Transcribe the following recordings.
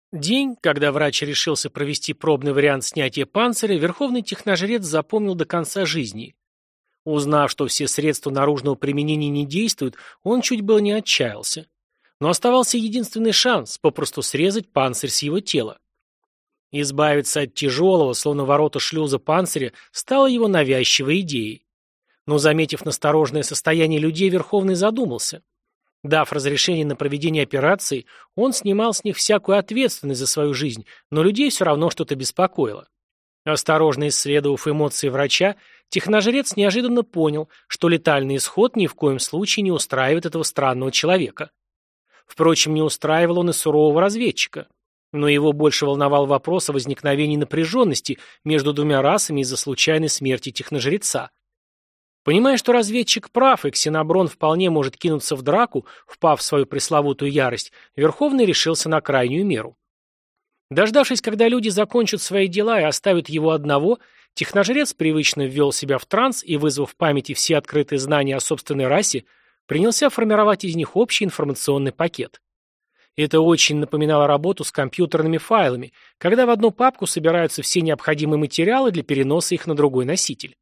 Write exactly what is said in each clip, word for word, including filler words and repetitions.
День, когда врач решился провести пробный вариант снятия панциря, верховный техножрец запомнил до конца жизни. Узнав, что все средства наружного применения не действуют, он чуть было не отчаялся. Но оставался единственный шанс – попросту срезать панцирь с его тела. Избавиться от тяжелого, словно ворота шлюза панциря, стало его навязчивой идеей. Но, заметив настороженное состояние людей, Верховный задумался. Дав разрешение на проведение операции, он снимал с них всякую ответственность за свою жизнь, но людей все равно что-то беспокоило. Осторожно исследовав эмоции врача, техножрец неожиданно понял, что летальный исход ни в коем случае не устраивает этого странного человека. Впрочем, не устраивал он и сурового разведчика. Но его больше волновал вопрос о возникновении напряженности между двумя расами из-за случайной смерти техножреца. Понимая, что разведчик прав, и Ксеноброн вполне может кинуться в драку, впав в свою пресловутую ярость, Верховный решился на крайнюю меру. Дождавшись, когда люди закончат свои дела и оставят его одного, техножрец привычно ввел себя в транс и, вызвав в памяти все открытые знания о собственной расе, принялся формировать из них общий информационный пакет. Это очень напоминало работу с компьютерными файлами, когда в одну папку собираются все необходимые материалы для переноса их на другой носитель.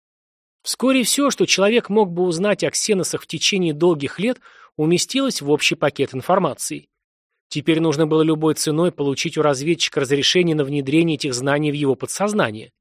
Вскоре все, что человек мог бы узнать о ксеносах в течение долгих лет, уместилось в общий пакет информации. Теперь нужно было любой ценой получить у разведчика разрешение на внедрение этих знаний в его подсознание.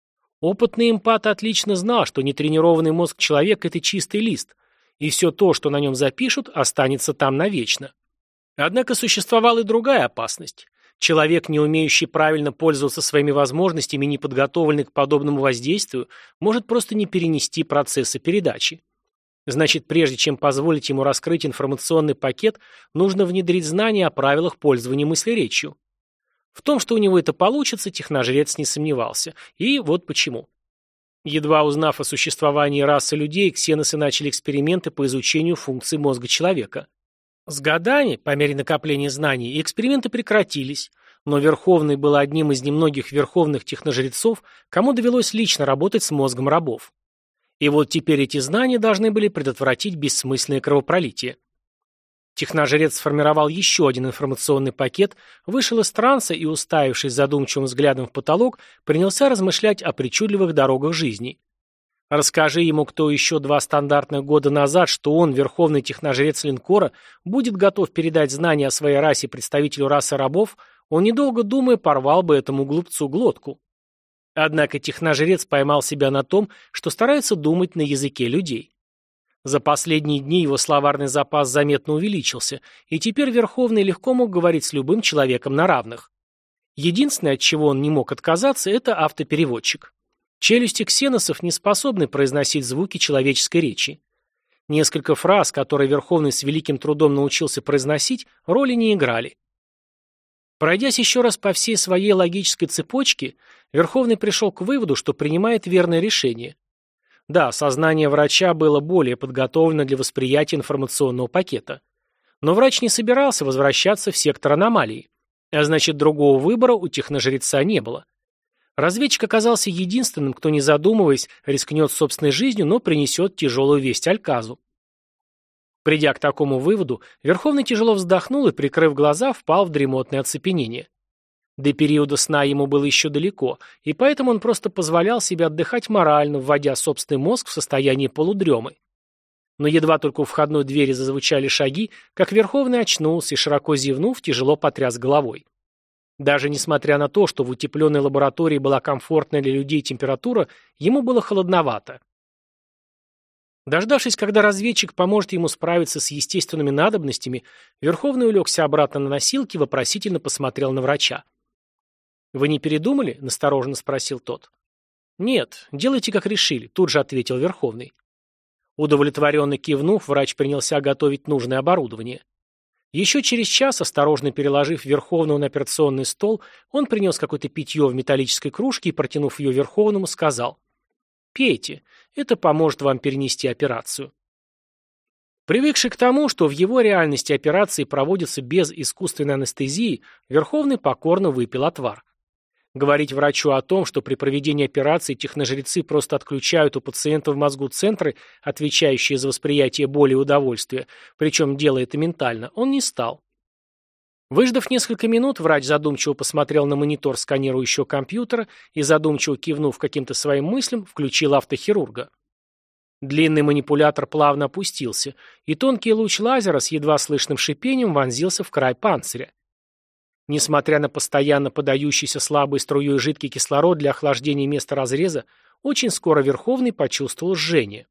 Опытный эмпат отлично знал, что нетренированный мозг человека – это чистый лист, и все то, что на нем запишут, останется там навечно. Однако существовала и другая опасность. Человек, не умеющий правильно пользоваться своими возможностями и не подготовленный к подобному воздействию, может просто не перенести процессы передачи. Значит, прежде чем позволить ему раскрыть информационный пакет, нужно внедрить знания о правилах пользования мыслеречью. В том, что у него это получится, техножрец не сомневался. И вот почему. Едва узнав о существовании расы людей, ксеносы начали эксперименты по изучению функций мозга человека. С годами, по мере накопления знаний, эксперименты прекратились, но Верховный был одним из немногих верховных техножрецов, кому довелось лично работать с мозгом рабов. И вот теперь эти знания должны были предотвратить бессмысленное кровопролитие. Техножрец сформировал еще один информационный пакет, вышел из транса и, уставившись задумчивым взглядом в потолок, принялся размышлять о причудливых дорогах жизни. Расскажи ему кто еще два стандартных года назад, что он, верховный техножрец линкора, будет готов передать знания о своей расе представителю расы рабов, он, недолго думая, порвал бы этому глупцу глотку. Однако техножрец поймал себя на том, что старается думать на языке людей. За последние дни его словарный запас заметно увеличился, и теперь Верховный легко мог говорить с любым человеком на равных. Единственное, от чего он не мог отказаться, это автопереводчик. Челюсти ксеносов не способны произносить звуки человеческой речи. Несколько фраз, которые Верховный с великим трудом научился произносить, роли не играли. Пройдясь еще раз по всей своей логической цепочке, Верховный пришел к выводу, что принимает верное решение. Да, сознание врача было более подготовлено для восприятия информационного пакета. Но врач не собирался возвращаться в сектор аномалии, а значит, другого выбора у техножреца не было. Разведчик оказался единственным, кто, не задумываясь, рискнет собственной жизнью, но принесет тяжелую весть Альказу. Придя к такому выводу, Верховный тяжело вздохнул и, прикрыв глаза, впал в дремотное оцепенение. До периода сна ему было еще далеко, и поэтому он просто позволял себе отдыхать морально, вводя собственный мозг в состояние полудремы. Но едва только у входной двери зазвучали шаги, как Верховный очнулся и, широко зевнув, тяжело потряс головой. Даже несмотря на то, что в утепленной лаборатории была комфортная для людей температура, ему было холодновато. Дождавшись, когда разведчик поможет ему справиться с естественными надобностями, Верховный улегся обратно на носилки и вопросительно посмотрел на врача. «Вы не передумали?» – настороженно спросил тот. «Нет, делайте, как решили», – тут же ответил Верховный. Удовлетворенно кивнув, врач принялся готовить нужное оборудование. Еще через час, осторожно переложив Верховного на операционный стол, он принес какое-то питье в металлической кружке и, протянув ее Верховному, сказал: «Пейте, это поможет вам перенести операцию». Привыкший к тому, что в его реальности операции проводятся без искусственной анестезии, Верховный покорно выпил отвар. Говорить врачу о том, что при проведении операции техножрецы просто отключают у пациента в мозгу центры, отвечающие за восприятие боли и удовольствия, причем делая это ментально, он не стал. Выждав несколько минут, врач задумчиво посмотрел на монитор сканирующего компьютера и, задумчиво кивнув каким-то своим мыслям, включил автохирурга. Длинный манипулятор плавно опустился, и тонкий луч лазера с едва слышным шипением вонзился в край панциря. Несмотря на постоянно подающийся слабой струей жидкий кислород для охлаждения места разреза, очень скоро Верховный почувствовал жжение.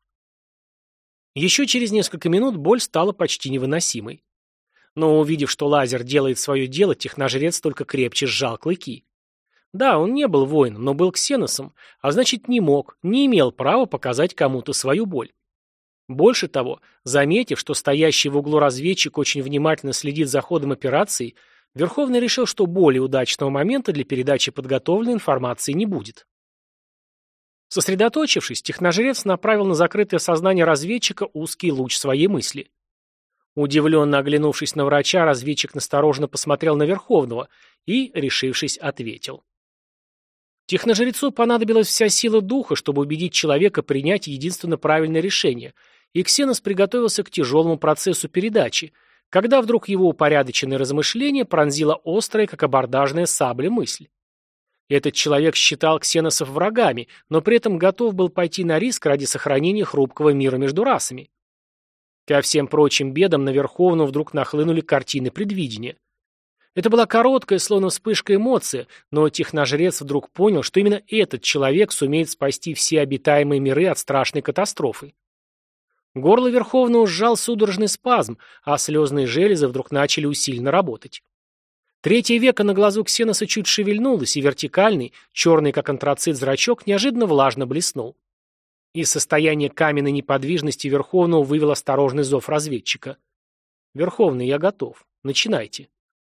Еще через несколько минут боль стала почти невыносимой. Но увидев, что лазер делает свое дело, техножрец только крепче сжал клыки. Да, он не был воином, но был ксеносом, а значит не мог, не имел права показать кому-то свою боль. Больше того, заметив, что стоящий в углу разведчик очень внимательно следит за ходом операции, Верховный решил, что более удачного момента для передачи подготовленной информации не будет. Сосредоточившись, техножрец направил на закрытое сознание разведчика узкий луч своей мысли. Удивленно оглянувшись на врача, разведчик настороженно посмотрел на Верховного и, решившись, ответил. Техножрецу понадобилась вся сила духа, чтобы убедить человека принять единственно правильное решение, и Ксенос приготовился к тяжелому процессу передачи, когда вдруг его упорядоченное размышление пронзила острая, как абордажная сабля, мысль. Этот человек считал ксеносов врагами, но при этом готов был пойти на риск ради сохранения хрупкого мира между расами. Ко всем прочим бедам на Верховного вдруг нахлынули картины предвидения. Это была короткая, словно вспышка эмоция, но техножрец вдруг понял, что именно этот человек сумеет спасти все обитаемые миры от страшной катастрофы. Горло Верховного сжал судорожный спазм, а слезные железы вдруг начали усиленно работать. Третье веко на глазу Ксеноса чуть шевельнулось, и вертикальный, черный как антрацит зрачок, неожиданно влажно блеснул. Из состояния каменной неподвижности Верховного вывел осторожный зов разведчика. «Верховный, я готов. Начинайте».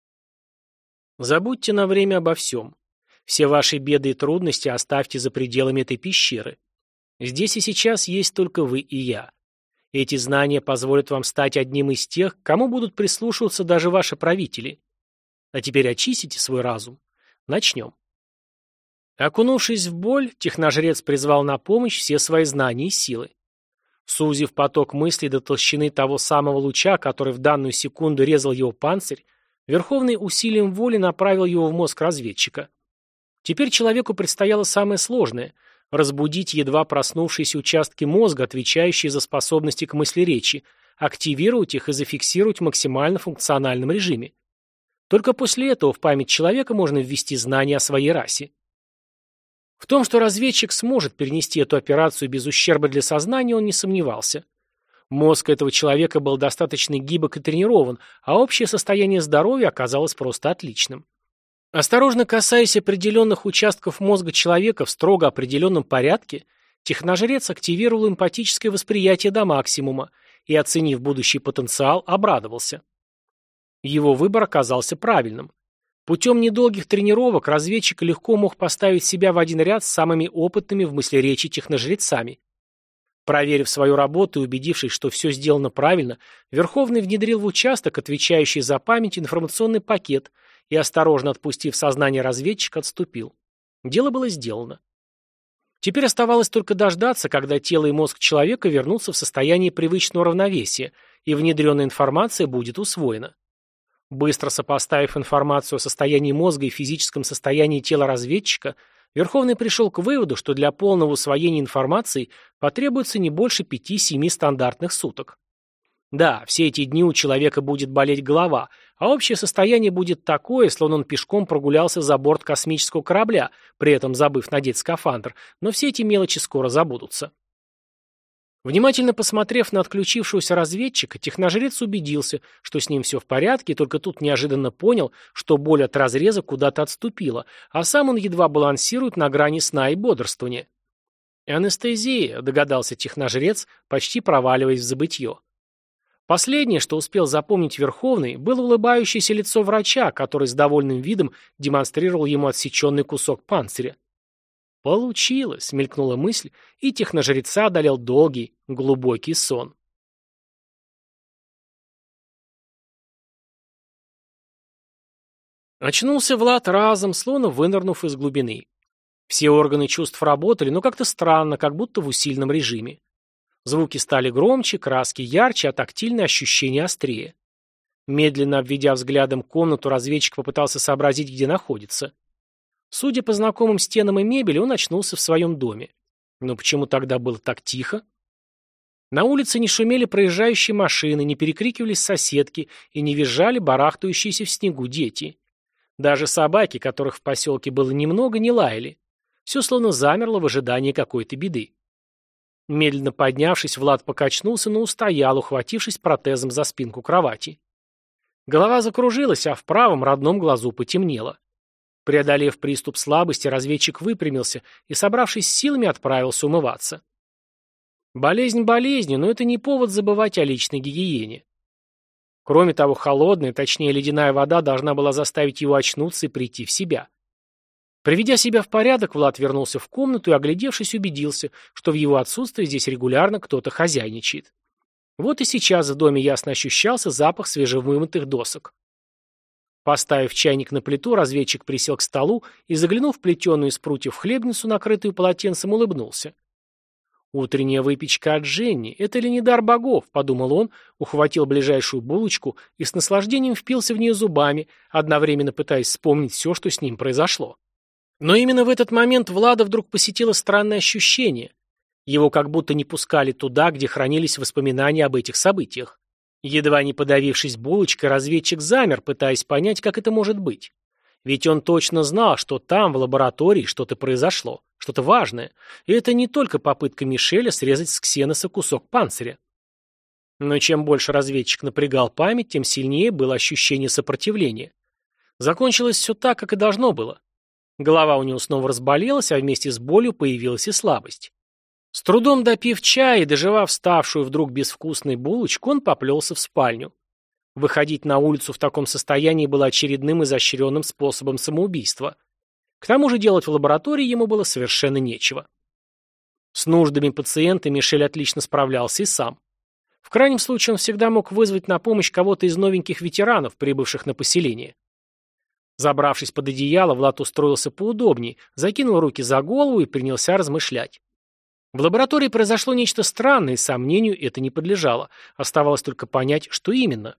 Забудьте на время обо всем. Все ваши беды и трудности оставьте за пределами этой пещеры. Здесь и сейчас есть только вы и я. Эти знания позволят вам стать одним из тех, к кому будут прислушиваться даже ваши правители. А теперь очистите свой разум. Начнем. Окунувшись в боль, техножрец призвал на помощь все свои знания и силы. Сузив поток мыслей до толщины того самого луча, который в данную секунду резал его панцирь, Верховный усилием воли направил его в мозг разведчика. Теперь человеку предстояло самое сложное – разбудить едва проснувшиеся участки мозга, отвечающие за способности к мыслеречи, активировать их и зафиксировать в максимально функциональном режиме. Только после этого в память человека можно ввести знания о своей расе. В том, что разведчик сможет перенести эту операцию без ущерба для сознания, он не сомневался. Мозг этого человека был достаточно гибок и тренирован, а общее состояние здоровья оказалось просто отличным. Осторожно касаясь определенных участков мозга человека в строго определенном порядке, техножрец активировал эмпатическое восприятие до максимума и, оценив будущий потенциал, обрадовался. Его выбор оказался правильным. Путем недолгих тренировок разведчик легко мог поставить себя в один ряд с самыми опытными в мыслеречи техножрецами. Проверив свою работу и убедившись, что все сделано правильно, Верховный внедрил в участок, отвечающий за память, информационный пакет и, осторожно отпустив сознание разведчика, отступил. Дело было сделано. Теперь оставалось только дождаться, когда тело и мозг человека вернутся в состояние привычного равновесия, и внедренная информация будет усвоена. Быстро сопоставив информацию о состоянии мозга и физическом состоянии тела разведчика, Верховный пришел к выводу, что для полного усвоения информации потребуется не больше пяти-семи стандартных суток. Да, все эти дни у человека будет болеть голова, а общее состояние будет такое, словно он пешком прогулялся за борт космического корабля, при этом забыв надеть скафандр, но все эти мелочи скоро забудутся. Внимательно посмотрев на отключившегося разведчика, техножрец убедился, что с ним все в порядке, и только тут неожиданно понял, что боль от разреза куда-то отступила, а сам он едва балансирует на грани сна и бодрствования. «Анестезия», — догадался техножрец, почти проваливаясь в забытье. Последнее, что успел запомнить Верховный, было улыбающееся лицо врача, который с довольным видом демонстрировал ему отсеченный кусок панциря. «Получилось», — мелькнула мысль, и техножреца одолел долгий, глубокий сон. Очнулся Влад разом, словно вынырнув из глубины. Все органы чувств работали, но как-то странно, как будто в усиленном режиме. Звуки стали громче, краски ярче, а тактильные ощущения острее. Медленно обведя взглядом комнату, разведчик попытался сообразить, где находится. Судя по знакомым стенам и мебели, он очнулся в своем доме. Но почему тогда было так тихо? На улице не шумели проезжающие машины, не перекрикивались соседки и не визжали барахтающиеся в снегу дети. Даже собаки, которых в поселке было немного, не лаяли. Все словно замерло в ожидании какой-то беды. Медленно поднявшись, Влад покачнулся, но устоял, ухватившись протезом за спинку кровати. Голова закружилась, а в правом родном глазу потемнело. Преодолев приступ слабости, разведчик выпрямился и, собравшись с силами, отправился умываться. Болезнь болезнью, но это не повод забывать о личной гигиене. Кроме того, холодная, точнее ледяная вода должна была заставить его очнуться и прийти в себя. Приведя себя в порядок, Влад вернулся в комнату и, оглядевшись, убедился, что в его отсутствии здесь регулярно кто-то хозяйничает. Вот и сейчас в доме ясно ощущался запах свежевымытых досок. Поставив чайник на плиту, разведчик присел к столу и, заглянув в плетеную из прутьев хлебницу, накрытую полотенцем, улыбнулся. «Утренняя выпечка от Женни. Это ли не дар богов?» — подумал он, ухватил ближайшую булочку и с наслаждением впился в нее зубами, одновременно пытаясь вспомнить все, что с ним произошло. Но именно в этот момент Влада вдруг посетило странное ощущение. Его как будто не пускали туда, где хранились воспоминания об этих событиях. Едва не подавившись булочкой, разведчик замер, пытаясь понять, как это может быть. Ведь он точно знал, что там, в лаборатории, что-то произошло, что-то важное. И это не только попытка Мишеля срезать с Ксеноса кусок панциря. Но чем больше разведчик напрягал память, тем сильнее было ощущение сопротивления. Закончилось все так, как и должно было. Голова у него снова разболелась, а вместе с болью появилась и слабость. С трудом допив чая и доживав ставшую вдруг безвкусной булочку, он поплелся в спальню. Выходить на улицу в таком состоянии было очередным изощренным способом самоубийства. К тому же делать в лаборатории ему было совершенно нечего. С нуждами пациента Мишель отлично справлялся и сам. В крайнем случае он всегда мог вызвать на помощь кого-то из новеньких ветеранов, прибывших на поселение. Забравшись под одеяло, Влад устроился поудобнее, закинул руки за голову и принялся размышлять. В лаборатории произошло нечто странное, и сомнению это не подлежало. Оставалось только понять, что именно.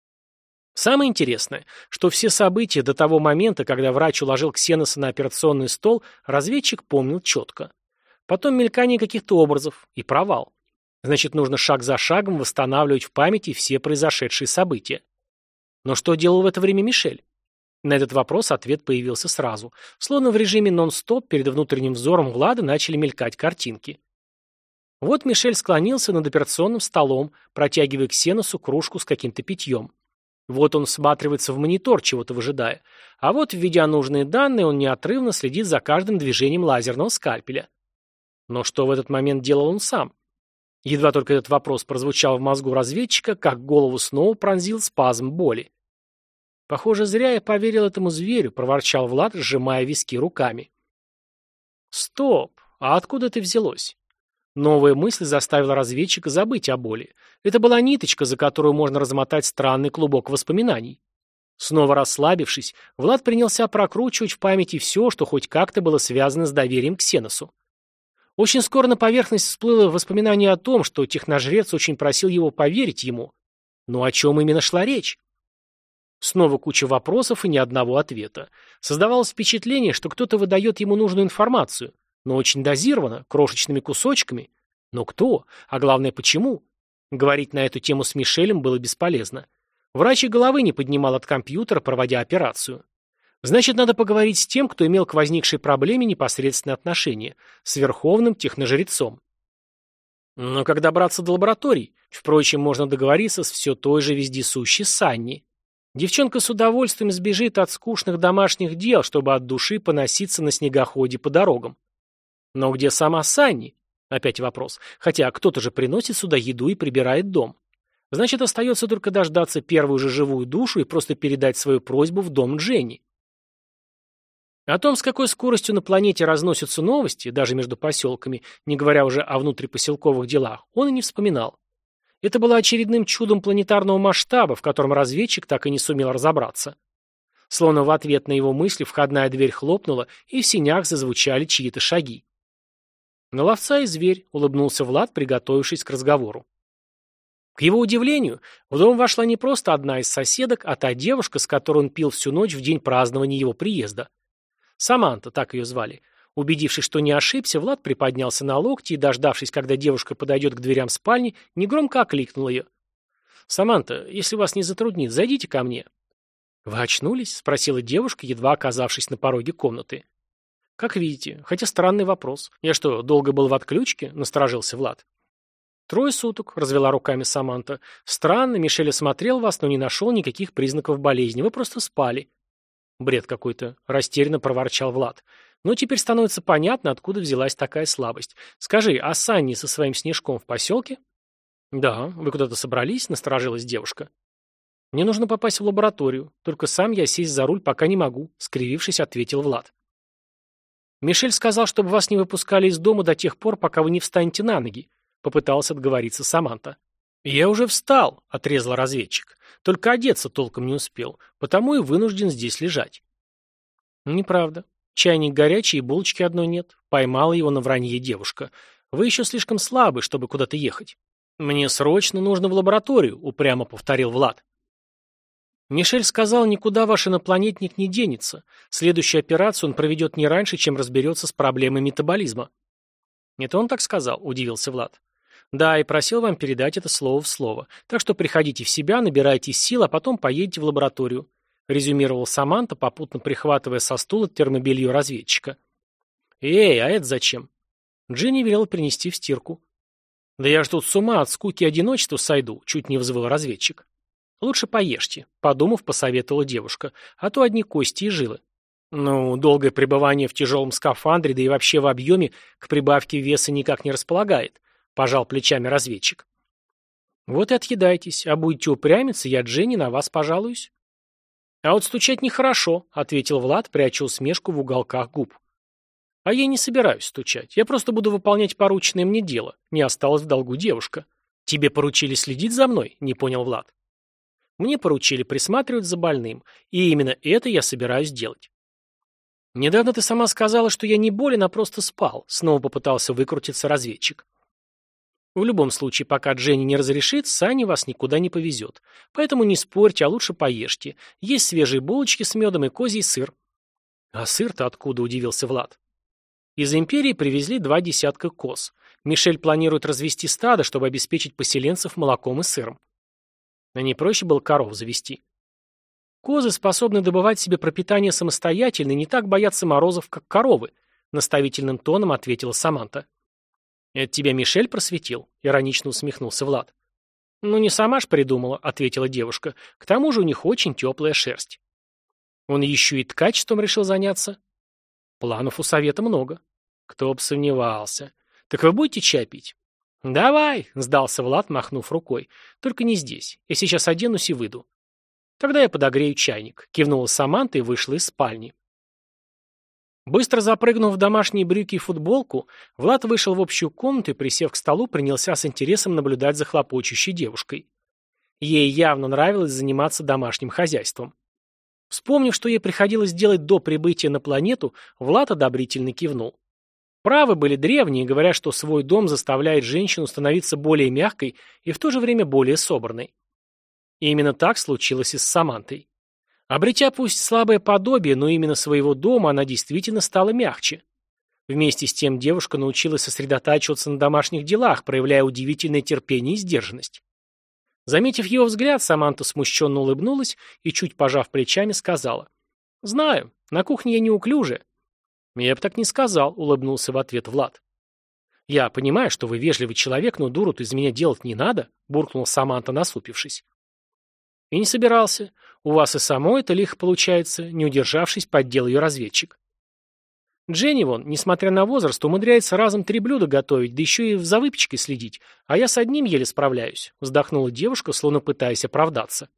Самое интересное, что все события до того момента, когда врач уложил Ксеноса на операционный стол, разведчик помнил четко. Потом мелькание каких-то образов и провал. Значит, нужно шаг за шагом восстанавливать в памяти все произошедшие события. Но что делал в это время Мишель? На этот вопрос ответ появился сразу. Словно в режиме нон-стоп перед внутренним взором Влада начали мелькать картинки. Вот Мишель склонился над операционным столом, протягивая Ксеносу кружку с каким-то питьем. Вот он всматривается в монитор, чего-то выжидая. А вот, введя нужные данные, он неотрывно следит за каждым движением лазерного скальпеля. Но что в этот момент делал он сам? Едва только этот вопрос прозвучал в мозгу разведчика, как голову снова пронзил спазм боли. «Похоже, зря я поверил этому зверю», — проворчал Влад, сжимая виски руками. «Стоп! А откуда это взялось?» Новая мысль заставила разведчика забыть о боли. Это была ниточка, за которую можно размотать странный клубок воспоминаний. Снова расслабившись, Влад принялся прокручивать в памяти все, что хоть как-то было связано с доверием к Ксеносу. Очень скоро на поверхность всплыло воспоминание о том, что техножрец очень просил его поверить ему. Но о чем именно шла речь? Снова куча вопросов и ни одного ответа. Создавалось впечатление, что кто-то выдает ему нужную информацию, но очень дозированно, крошечными кусочками. Но кто? А главное, почему? Говорить на эту тему с Мишелем было бесполезно. Врач и головы не поднимал от компьютера, проводя операцию. Значит, надо поговорить с тем, кто имел к возникшей проблеме непосредственное отношение, с верховным техножрецом. Но как добраться до лабораторий? Впрочем, можно договориться с все той же вездесущей Санни. Девчонка с удовольствием сбежит от скучных домашних дел, чтобы от души поноситься на снегоходе по дорогам. Но где сама Санни? Опять вопрос. Хотя кто-то же приносит сюда еду и прибирает дом. Значит, остается только дождаться первую же живую душу и просто передать свою просьбу в дом Дженни. О том, с какой скоростью на планете разносятся новости, даже между поселками, не говоря уже о внутрипоселковых делах, он и не вспоминал. Это было очередным чудом планетарного масштаба, в котором разведчик так и не сумел разобраться. Словно в ответ на его мысли входная дверь хлопнула, и в сенях зазвучали чьи-то шаги. «На ловца и зверь», — улыбнулся Влад, приготовившись к разговору. К его удивлению, в дом вошла не просто одна из соседок, а та девушка, с которой он пил всю ночь в день празднования его приезда. Саманта, так ее звали. Убедившись, что не ошибся, Влад приподнялся на локти и, дождавшись, когда девушка подойдет к дверям спальни, негромко окликнул ее. «Саманта, если вас не затруднит, зайдите ко мне». «Вы очнулись?» — спросила девушка, едва оказавшись на пороге комнаты. «Как видите, хотя странный вопрос. Я что, долго был в отключке?» — насторожился Влад. «Трое суток», — развела руками Саманта. «Странно, Мишель осмотрел вас, но не нашел никаких признаков болезни. Вы просто спали». «Бред какой-то», — растерянно проворчал Влад. «Ну, теперь становится понятно, откуда взялась такая слабость. Скажи, а Санни со своим снежком в поселке?» «Да, вы куда-то собрались?» — насторожилась девушка. «Мне нужно попасть в лабораторию. Только сам я сесть за руль пока не могу», — скривившись, ответил Влад. «Мишель сказал, чтобы вас не выпускали из дома до тех пор, пока вы не встанете на ноги», — попыталась отговориться Саманта. «Я уже встал», — отрезал разведчик. «Только одеться толком не успел, потому и вынужден здесь лежать». «Неправда. Чайник горячий и булочки одной нет», — поймала его на вранье девушка. «Вы еще слишком слабы, чтобы куда-то ехать». «Мне срочно нужно в лабораторию», — упрямо повторил Влад. «Мишель сказал, никуда ваш инопланетник не денется. Следующую операцию он проведет не раньше, чем разберется с проблемой метаболизма». «Это он так сказал?» – удивился Влад. «Да, и просил вам передать это слово в слово. Так что приходите в себя, набирайтесь сил, а потом поедете в лабораторию», – резюмировал Саманта, попутно прихватывая со стула термобелье разведчика. «Эй, а это зачем?» Джинни велела принести в стирку. «Да я ж тут с ума от скуки и одиночества сойду», – чуть не взвыл разведчик. «Лучше поешьте», — подумав, посоветовала девушка, «а то одни кости и жилы». «Ну, долгое пребывание в тяжелом скафандре, да и вообще в объеме, к прибавке веса никак не располагает», — пожал плечами разведчик. «Вот и отъедайтесь, а будете упрямиться, я, Дженни, на вас пожалуюсь». «А вот стучать нехорошо», — ответил Влад, пряча усмешку в уголках губ. «А я не собираюсь стучать, я просто буду выполнять порученное мне дело», — не осталось в долгу девушка. «Тебе поручили следить за мной?» — не понял Влад. Мне поручили присматривать за больным, и именно это я собираюсь делать. Недавно ты сама сказала, что я не болен, а просто спал, снова попытался выкрутиться разведчик. В любом случае, пока Дженни не разрешит, Санни вас никуда не повезет. Поэтому не спорьте, а лучше поешьте. Есть свежие булочки с медом и козий сыр. А сыр-то откуда, удивился Влад. Из империи привезли два десятка коз. Мишель планирует развести стадо, чтобы обеспечить поселенцев молоком и сыром. А не проще было коров завести. Козы способны добывать себе пропитание самостоятельно и не так боятся морозов, как коровы, наставительным тоном ответила Саманта. Это тебя Мишель просветил? Иронично усмехнулся Влад. Ну не сама ж придумала, ответила девушка. К тому же у них очень теплая шерсть. Он еще и ткачеством решил заняться. Планов у совета много. Кто бы сомневался. Так вы будете чай пить? «Давай», — сдался Влад, махнув рукой. «Только не здесь. Я сейчас оденусь и выйду». «Тогда я подогрею чайник», — кивнула Саманта и вышла из спальни. Быстро запрыгнув в домашние брюки и футболку, Влад вышел в общую комнату и, присев к столу, принялся с интересом наблюдать за хлопочущей девушкой. Ей явно нравилось заниматься домашним хозяйством. Вспомнив, что ей приходилось делать до прибытия на планету, Влад одобрительно кивнул. Правы были древние, говоря, что свой дом заставляет женщину становиться более мягкой и в то же время более собранной. И именно так случилось и с Самантой. Обретя пусть слабое подобие, но именно своего дома, она действительно стала мягче. Вместе с тем девушка научилась сосредотачиваться на домашних делах, проявляя удивительное терпение и сдержанность. Заметив его взгляд, Саманта смущенно улыбнулась и, чуть пожав плечами, сказала: «Знаю, на кухне я неуклюжая». «Я бы так не сказал», — улыбнулся в ответ Влад. «Я понимаю, что вы вежливый человек, но дуру-то из меня делать не надо», — буркнул Саманта, насупившись. «И не собирался. У вас и само это лихо получается», — не удержавшись, поддел ее разведчик. «Дженни вон, несмотря на возраст, умудряется разом три блюда готовить, да еще и за выпечкой следить, а я с одним еле справляюсь», — вздохнула девушка, словно пытаясь оправдаться.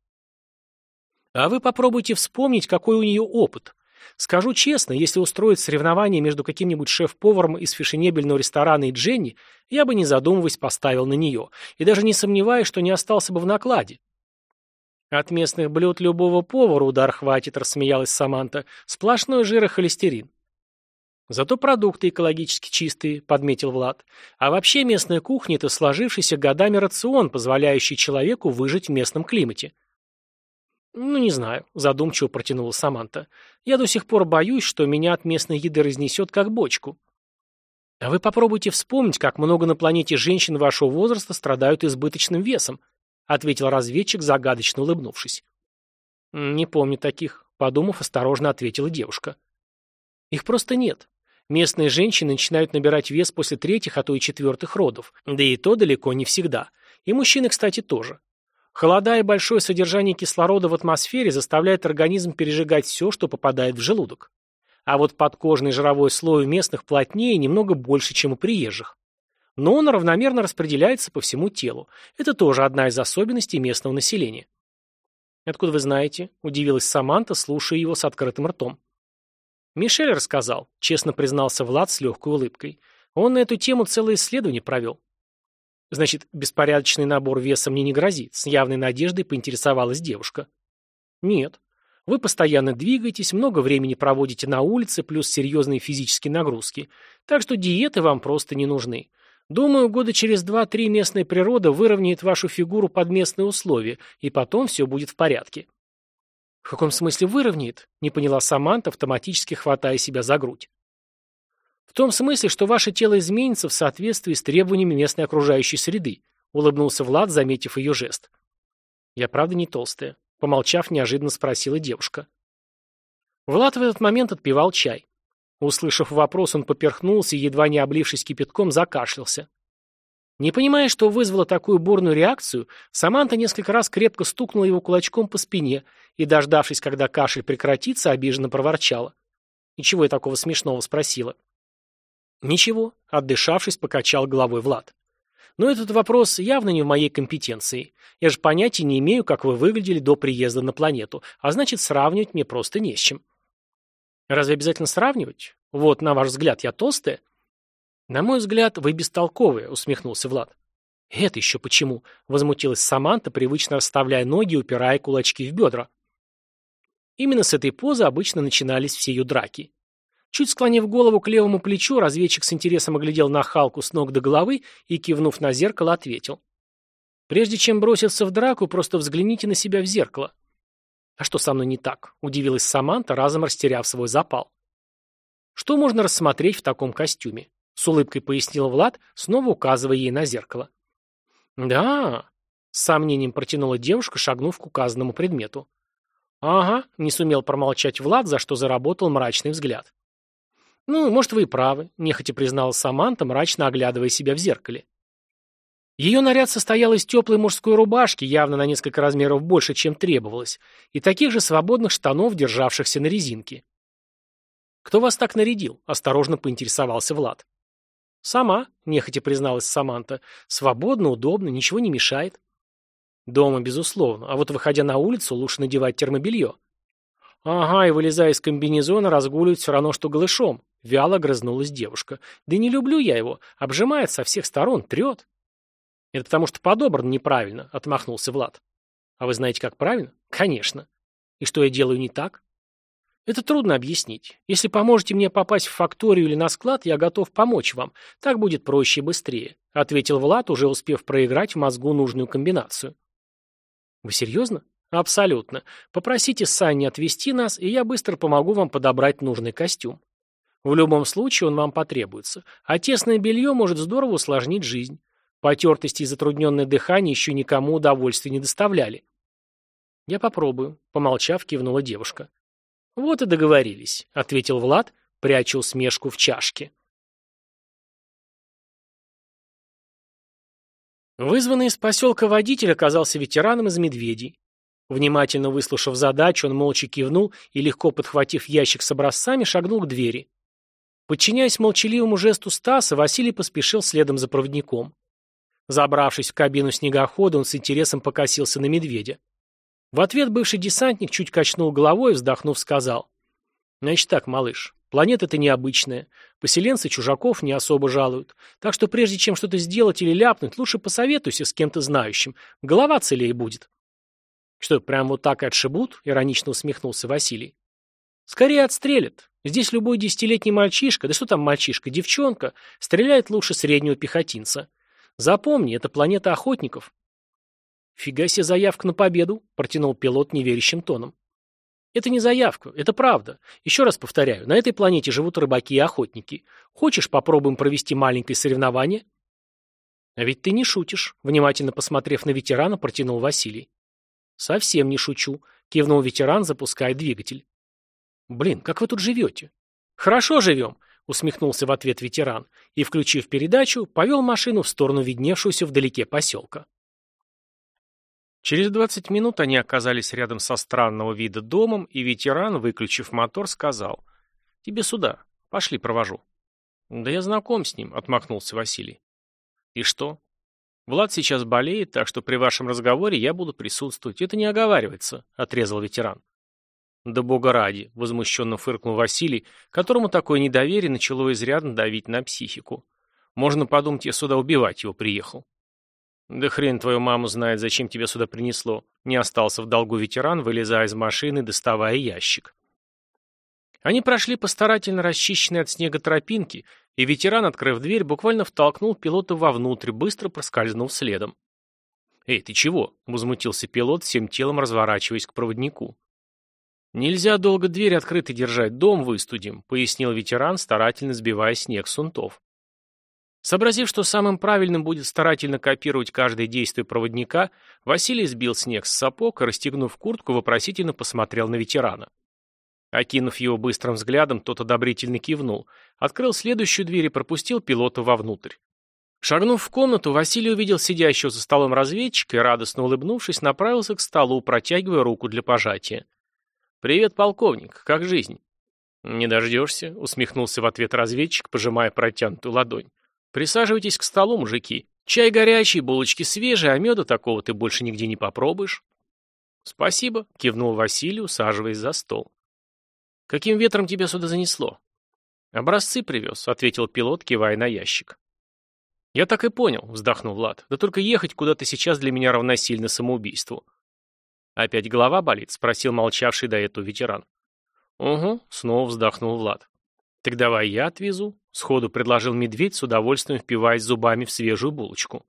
«А вы попробуйте вспомнить, какой у нее опыт. Скажу честно, если устроить соревнование между каким-нибудь шеф-поваром из фешенебельного ресторана и Дженни, я бы, не задумываясь, поставил на нее, и даже не сомневаюсь, что не остался бы в накладе». «От местных блюд любого повара удар хватит», — рассмеялась Саманта. «Сплошной жир и холестерин». Зато продукты экологически чистые, подметил Влад. А вообще местная кухня – это сложившийся годами рацион, позволяющий человеку выжить в местном климате. Ну, не знаю, задумчиво протянула Саманта. Я до сих пор боюсь, что меня от местной еды разнесет как бочку. А вы попробуйте вспомнить, как много на планете женщин вашего возраста страдают избыточным весом, ответил разведчик, загадочно улыбнувшись. Не помню таких, подумав, осторожно ответила девушка. Их просто нет. Местные женщины начинают набирать вес после третьих, а то и четвертых родов. Да и то далеко не всегда. И мужчины, кстати, тоже. Холода и большое содержание кислорода в атмосфере заставляет организм пережигать все, что попадает в желудок. А вот подкожный жировой слой у местных плотнее и немного больше, чем у приезжих. Но он равномерно распределяется по всему телу. Это тоже одна из особенностей местного населения. «Откуда вы знаете?» – удивилась Саманта, слушая его с открытым ртом. «Мишель рассказал», – честно признался Влад с легкой улыбкой. «Он на эту тему целое исследование провел». «Значит, беспорядочный набор веса мне не грозит?» – с явной надеждой поинтересовалась девушка. «Нет. Вы постоянно двигаетесь, много времени проводите на улице, плюс серьезные физические нагрузки. Так что диеты вам просто не нужны. Думаю, года через два-три местная природа выровняет вашу фигуру под местные условия, и потом все будет в порядке». «В каком смысле выровняет?» – не поняла Саманта, автоматически хватая себя за грудь. «В том смысле, что ваше тело изменится в соответствии с требованиями местной окружающей среды», – улыбнулся Влад, заметив ее жест. «Я правда не толстая?» – помолчав, неожиданно спросила девушка. Влад в этот момент отпивал чай. Услышав вопрос, он поперхнулся и, едва не облившись кипятком, закашлялся. Не понимая, что вызвало такую бурную реакцию, Саманта несколько раз крепко стукнула его кулачком по спине и, дождавшись, когда кашель прекратится, обиженно проворчала. «И чего я такого смешного?» – спросила. «Ничего», – отдышавшись, покачал головой Влад. «Но этот вопрос явно не в моей компетенции. Я же понятия не имею, как вы выглядели до приезда на планету, а значит, сравнивать мне просто не с чем». «Разве обязательно сравнивать? Вот, на ваш взгляд, я толстая?» «На мой взгляд, вы бестолковые», — усмехнулся Влад. «Это еще почему?» — возмутилась Саманта, привычно расставляя ноги и упирая кулачки в бедра. Именно с этой позы обычно начинались все ее драки. Чуть склонив голову к левому плечу, разведчик с интересом оглядел нахалку с ног до головы и, кивнув на зеркало, ответил. «Прежде чем броситься в драку, просто взгляните на себя в зеркало». «А что со мной не так?» — удивилась Саманта, разом растеряв свой запал. «Что можно рассмотреть в таком костюме?» — с улыбкой пояснил Влад, снова указывая ей на зеркало. «Да», — с сомнением протянула девушка, шагнув к указанному предмету. «Ага», — не сумел промолчать Влад, за что заработал мрачный взгляд. «Ну, может, вы и правы», — нехотя признала Саманта, мрачно оглядывая себя в зеркале. Ее наряд состоял из теплой мужской рубашки, явно на несколько размеров больше, чем требовалось, и таких же свободных штанов, державшихся на резинке. «Кто вас так нарядил?» — осторожно поинтересовался Влад. «Сама», — нехотя призналась Саманта. «Свободно, удобно, ничего не мешает». «Дома, безусловно, а вот выходя на улицу, лучше надевать термобелье». «Ага, и вылезая из комбинезона, разгуливать все равно, что голышом», — вяло грызнулась девушка. «Да не люблю я его, обжимает со всех сторон, трет». «Это потому что подобрано неправильно», — отмахнулся Влад. «А вы знаете, как правильно?» «Конечно. И что я делаю не так?» «Это трудно объяснить. Если поможете мне попасть в факторию или на склад, я готов помочь вам. Так будет проще и быстрее», — ответил Влад, уже успев проиграть в мозгу нужную комбинацию. «Вы серьезно?» «Абсолютно. Попросите Санни отвезти нас, и я быстро помогу вам подобрать нужный костюм. В любом случае он вам потребуется, а тесное белье может здорово усложнить жизнь. Потертости и затрудненное дыхание еще никому удовольствия не доставляли». «Я попробую», — помолчав, кивнула девушка. «Вот и договорились», — ответил Влад, пряча усмешку в чашке. Вызванный из поселка водитель оказался ветераном из медведей. Внимательно выслушав задачу, он молча кивнул и, легко подхватив ящик с образцами, шагнул к двери. Подчиняясь молчаливому жесту Стаса, Василий поспешил следом за проводником. Забравшись в кабину снегохода, он с интересом покосился на медведя. В ответ бывший десантник чуть качнул головой и, вздохнув, сказал: «Значит так, малыш, планета-то необычная, поселенцы чужаков не особо жалуют, так что прежде чем что-то сделать или ляпнуть, лучше посоветуйся с кем-то знающим, голова целее будет». «Что, прям вот так и отшибут?» — иронично усмехнулся Василий. «Скорее отстрелят», — Здесь любой десятилетний мальчишка, да что там мальчишка, девчонка, стреляет лучше среднего пехотинца. Запомни, это планета охотников. Фига себе заявка на победу, протянул пилот неверящим тоном. Это не заявка, это правда. Еще раз повторяю, на этой планете живут рыбаки и охотники. Хочешь, попробуем провести маленькое соревнование? А ведь ты не шутишь, внимательно посмотрев на ветерана, протянул Василий. Совсем не шучу, кивнул ветеран, запуская двигатель. Блин, как вы тут живете? Хорошо живем, усмехнулся в ответ ветеран и, включив передачу, повел машину в сторону видневшегося вдалеке поселка. Через двадцать минут они оказались рядом со странного вида домом, и ветеран, выключив мотор, сказал: «Тебе сюда. Пошли, провожу». «Да я знаком с ним», — отмахнулся Василий. «И что?» «Влад сейчас болеет, так что при вашем разговоре я буду присутствовать. Это не оговаривается», — отрезал ветеран. «Да бога ради», — возмущенно фыркнул Василий, которому такое недоверие начало изрядно давить на психику. «Можно подумать, я сюда убивать его приехал». «Да хрен твою маму знает, зачем тебя сюда принесло», — не остался в долгу ветеран, вылезая из машины, доставая ящик. Они прошли по старательно расчищенной от снега тропинке, и ветеран, открыв дверь, буквально втолкнул пилота вовнутрь, быстро проскользнув следом. «Эй, ты чего?» — возмутился пилот, всем телом разворачиваясь к проводнику. «Нельзя долго дверь открытой держать, дом выстудим», — пояснил ветеран, старательно сбивая снег с унтов. Сообразив, что самым правильным будет старательно копировать каждое действие проводника, Василий сбил снег с сапог и, расстегнув куртку, вопросительно посмотрел на ветерана. Окинув его быстрым взглядом, тот одобрительно кивнул, открыл следующую дверь и пропустил пилота вовнутрь. Шагнув в комнату, Василий увидел сидящего за столом разведчика и, радостно улыбнувшись, направился к столу, протягивая руку для пожатия. «Привет, полковник, как жизнь?» «Не дождешься», — усмехнулся в ответ разведчик, пожимая протянутую ладонь. «Присаживайтесь к столу, мужики. Чай горячий, булочки свежие, а меда такого ты больше нигде не попробуешь». «Спасибо», — кивнул Василий, усаживаясь за стол. «Каким ветром тебя сюда занесло?» «Образцы привез», — ответил пилот, кивая на ящик. «Я так и понял», — вздохнул Влад. «Да только ехать куда-то сейчас для меня равносильно самоубийству». «Опять голова болит?» — спросил молчавший до этого ветеран. «Угу», — снова вздохнул Влад. «Так давай я отвезу», — сходу предложил медведь, с удовольствием впиваясь зубами в свежую булочку.